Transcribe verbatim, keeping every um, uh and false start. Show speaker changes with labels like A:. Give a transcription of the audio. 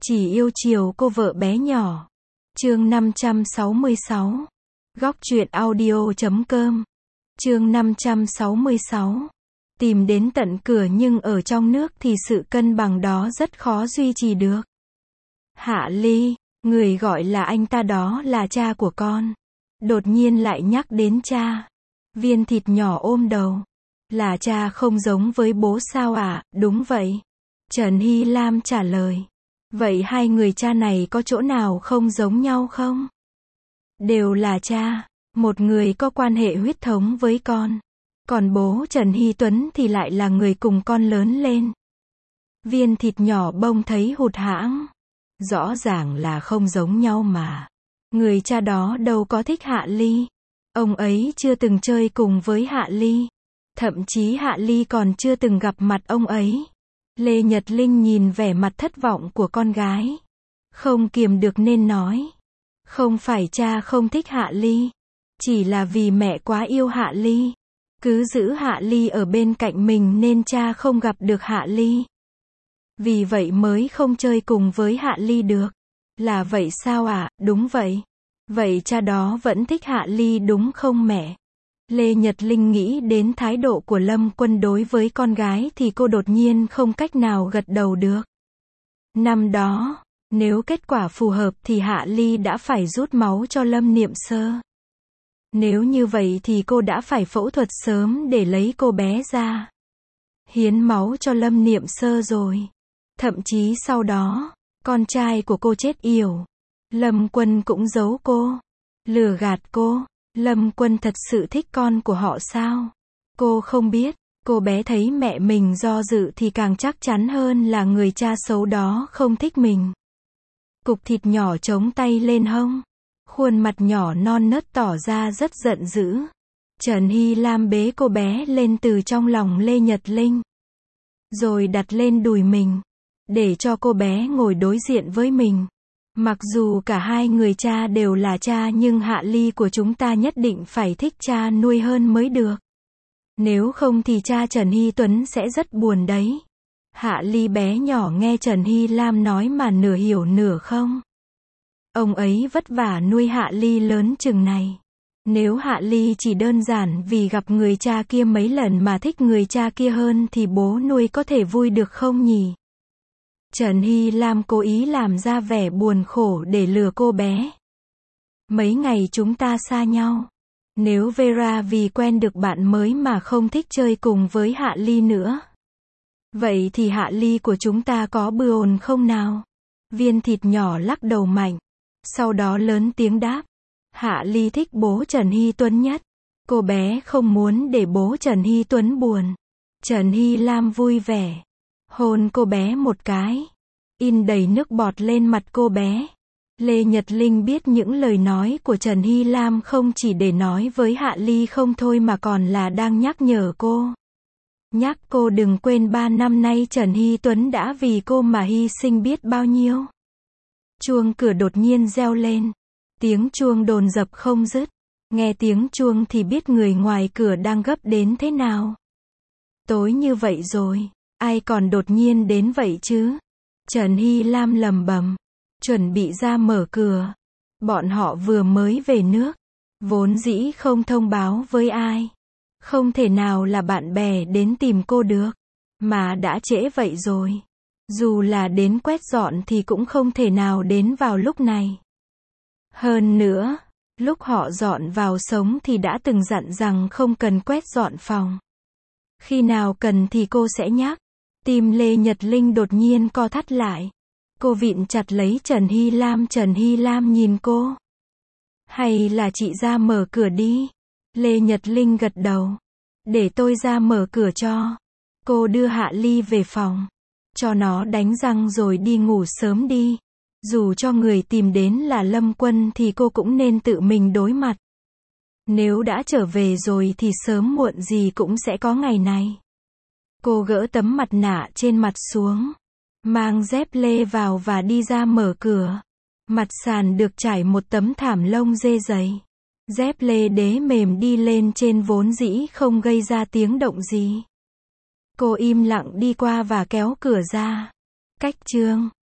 A: Chỉ yêu chiều cô vợ bé nhỏ. Chương năm trăm sáu mươi sáu. Góc truyện audio chấm com. Chương năm trăm sáu mươi sáu. Tìm đến tận cửa nhưng ở trong nước thì sự cân bằng đó rất khó duy trì được. Hạ Ly, người gọi là anh ta đó là cha của con. Đột nhiên lại nhắc đến cha. Viên thịt nhỏ ôm đầu. Là cha không giống với bố sao ạ? À? Đúng vậy. Trần Hy Lam trả lời. Vậy hai người cha này có chỗ nào không giống nhau không? Đều là cha. Một người có quan hệ huyết thống với con. Còn bố Trần Hy Tuấn thì lại là người cùng con lớn lên. Viên thịt nhỏ bông thấy hụt hẫng. Rõ ràng là không giống nhau mà. Người cha đó đâu có thích Hạ Ly. Ông ấy chưa từng chơi cùng với Hạ Ly. Thậm chí Hạ Ly còn chưa từng gặp mặt ông ấy. Lê Nhật Linh nhìn vẻ mặt thất vọng của con gái. Không kiềm được nên nói. Không phải cha không thích Hạ Ly. Chỉ là vì mẹ quá yêu Hạ Ly. Cứ giữ Hạ Ly ở bên cạnh mình nên cha không gặp được Hạ Ly. Vì vậy mới không chơi cùng với Hạ Ly được. Là vậy sao ạ? À? Đúng vậy. Vậy cha đó vẫn thích Hạ Ly đúng không mẹ? Lê Nhật Linh nghĩ đến thái độ của Lâm Quân đối với con gái thì cô đột nhiên không cách nào gật đầu được. Năm đó, nếu kết quả phù hợp thì Hạ Ly đã phải rút máu cho Lâm Niệm Sơ. Nếu như vậy thì cô đã phải phẫu thuật sớm để lấy cô bé ra. Hiến máu cho Lâm Niệm Sơ rồi. Thậm chí sau đó, con trai của cô chết yểu. Lâm Quân cũng giấu cô. Lừa gạt cô. Lâm Quân thật sự thích con của họ sao? Cô không biết. Cô bé thấy mẹ mình do dự thì càng chắc chắn hơn là người cha xấu đó không thích mình. Cục thịt nhỏ chống tay lên hông. Khuôn mặt nhỏ non nớt tỏ ra rất giận dữ. Trần Hy Lam bế cô bé lên từ trong lòng Lê Nhật Linh. Rồi đặt lên đùi mình. Để cho cô bé ngồi đối diện với mình. Mặc dù cả hai người cha đều là cha nhưng Hạ Ly của chúng ta nhất định phải thích cha nuôi hơn mới được. Nếu không thì cha Trần Hy Tuấn sẽ rất buồn đấy. Hạ Ly bé nhỏ nghe Trần Hy Lam nói mà nửa hiểu nửa không. Ông ấy vất vả nuôi Hạ Ly lớn chừng này. Nếu Hạ Ly chỉ đơn giản vì gặp người cha kia mấy lần mà thích người cha kia hơn thì bố nuôi có thể vui được không nhỉ? Trần Hy Lam cố ý làm ra vẻ buồn khổ để lừa cô bé. Mấy ngày chúng ta xa nhau. Nếu Vera vì quen được bạn mới mà không thích chơi cùng với Hạ Ly nữa. Vậy thì Hạ Ly của chúng ta có bừa ồn không nào? Viên thịt nhỏ lắc đầu mạnh. Sau đó lớn tiếng đáp. Hạ Ly thích bố Trần Hy Tuấn nhất. Cô bé không muốn để bố Trần Hy Tuấn buồn. Trần Hy Lam vui vẻ. Hôn cô bé một cái. In đầy nước bọt lên mặt cô bé. Lê Nhật Linh biết những lời nói của Trần Hy Lam không chỉ để nói với Hạ Ly không thôi mà còn là đang nhắc nhở cô. Nhắc cô đừng quên ba năm nay Trần Hy Tuấn đã vì cô mà hy sinh biết bao nhiêu. Chuông cửa đột nhiên reo lên. Tiếng chuông đồn dập không dứt. Nghe tiếng chuông thì biết người ngoài cửa đang gấp đến thế nào. Tối như vậy rồi. Ai còn đột nhiên đến vậy chứ? Trần Hy Lam lầm bầm. Chuẩn bị ra mở cửa. Bọn họ vừa mới về nước. Vốn dĩ không thông báo với ai. Không thể nào là bạn bè đến tìm cô được. Mà đã trễ vậy rồi. Dù là đến quét dọn thì cũng không thể nào đến vào lúc này. Hơn nữa, lúc họ dọn vào sống thì đã từng dặn rằng không cần quét dọn phòng. Khi nào cần thì cô sẽ nhắc. Tim Lê Nhật Linh đột nhiên co thắt lại. Cô vịn chặt lấy Trần Hy Lam. Trần Hy Lam nhìn cô. Hay là chị ra mở cửa đi. Lê Nhật Linh gật đầu. Để tôi ra mở cửa cho. Cô đưa Hạ Ly về phòng. Cho nó đánh răng rồi đi ngủ sớm đi. Dù cho người tìm đến là Lâm Quân thì cô cũng nên tự mình đối mặt. Nếu đã trở về rồi thì sớm muộn gì cũng sẽ có ngày này. Cô gỡ tấm mặt nạ trên mặt xuống. Mang dép lê vào và đi ra mở cửa. Mặt sàn được trải một tấm thảm lông dê dày. Dép lê đế mềm đi lên trên vốn dĩ không gây ra tiếng động gì. Cô im lặng đi qua và kéo cửa ra. Cách chương